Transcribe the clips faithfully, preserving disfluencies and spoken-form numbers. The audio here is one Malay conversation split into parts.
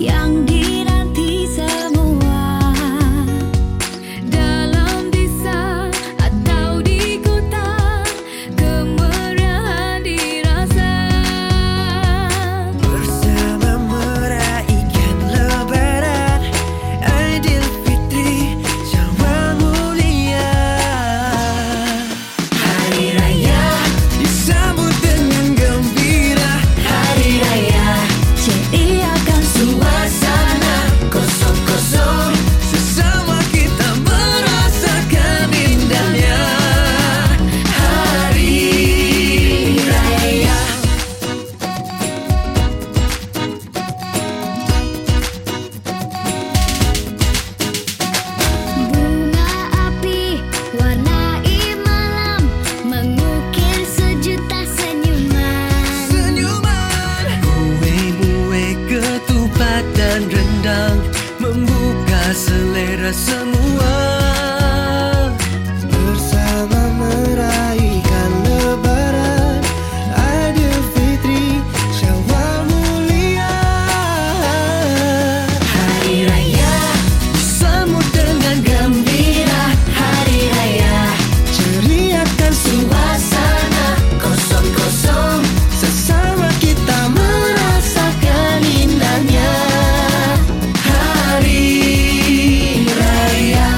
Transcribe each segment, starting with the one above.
yang dinanti semua. Dalam desa atau di kota, kemeriahan dirasa. Bersama meraihkan Lebaran, Aidilfitri, Syawal mulia. Hari Raya disambut dengan gembira. Hari Raya Ceriakan suasana kosong-kosong, sesama kita merasakan indahnya Hari Raya. bunga api warnai malam, mengukir sejuta senyuman. Senyuman, buih-buih ketupat dan rendang membuka selera semua. Bersama meraihkan Lebaran, Aidilfitri, Syawal mulia. Hari Raya disambut dengan gembira. Hari Raya ceriakan suasana kosong-kosong, sesama kita merasakan indahnya Hari Raya.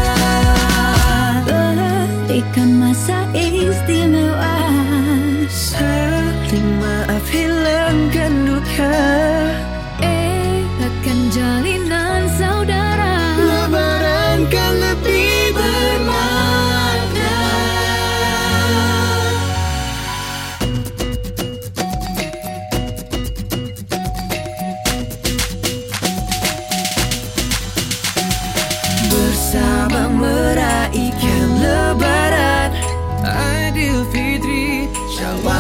Berikan masa istimewa, Saling maaf, hilangkan duka. eratkan jalinan saudara. Lebaran kan lebih bermakna. Bersama meraihkan Lebaran, Aidilfitri, Syawal